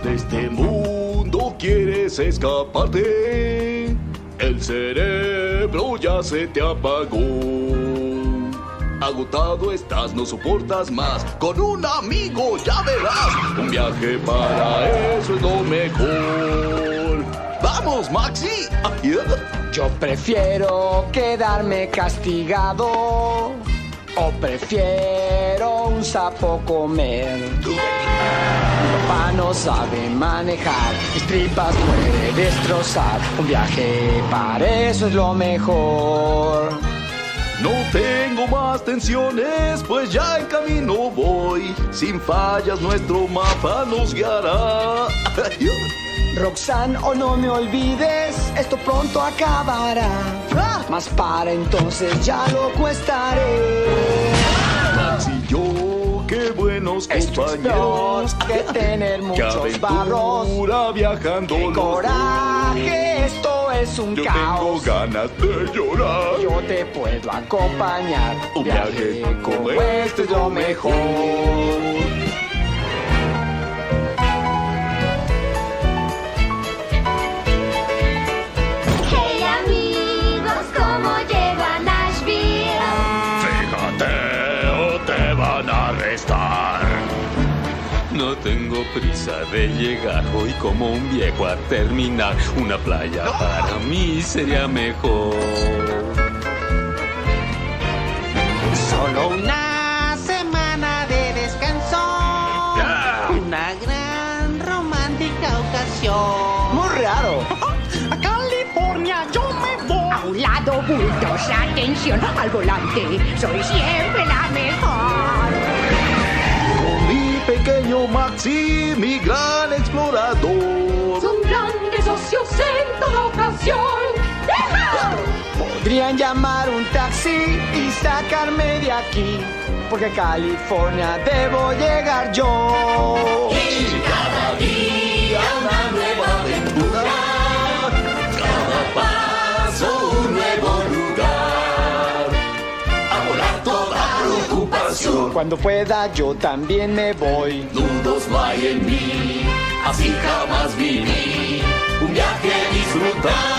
De este mundo quieres escaparte, el cerebro ya se te apagó. Agotado estás, no soportas más. Con un amigo ya verás. Un viaje para eso es lo mejor. ¡Vamos, Maxi! Yo prefiero quedarme castigado, o prefiero un sapo comer. Mi papá no sabe manejar, mis tripas puede destrozar. Un viaje para eso es lo mejor. No tengo más tensiones, pues ya en camino voy. Sin fallas nuestro mapa nos guiará. Roxanne, oh no me olvides, esto pronto acabará. Mas para entonces ya loco estaré. Max y yo, qué buenos compañeros. Hay que tener muchos barros. Viajando. ¡Qué coraje! Esto es un yo caos. Tengo ganas de llorar. Yo te puedo acompañar. Un viaje como este es lo mejor. No tengo prisa de llegar hoy como un viejo a terminar. Una playa para mí sería mejor. Solo una semana de descanso. Una gran romántica ocasión. Muy raro. A California yo me voy. A un lado bultos, atención al volante. Soy siempre la mejor. Pequeño Maxi, mi gran explorador. Son grandes socios en toda ocasión. Podrían llamar un taxi y sacarme de aquí, porque a California debo llegar yo. Y cada día una nueva aventura, cada paso un nuevo lugar, a volar toda preocupación. Cuando pueda yo también me voy. Nudos no hay en mí, así jamás viví un viaje disfrutar.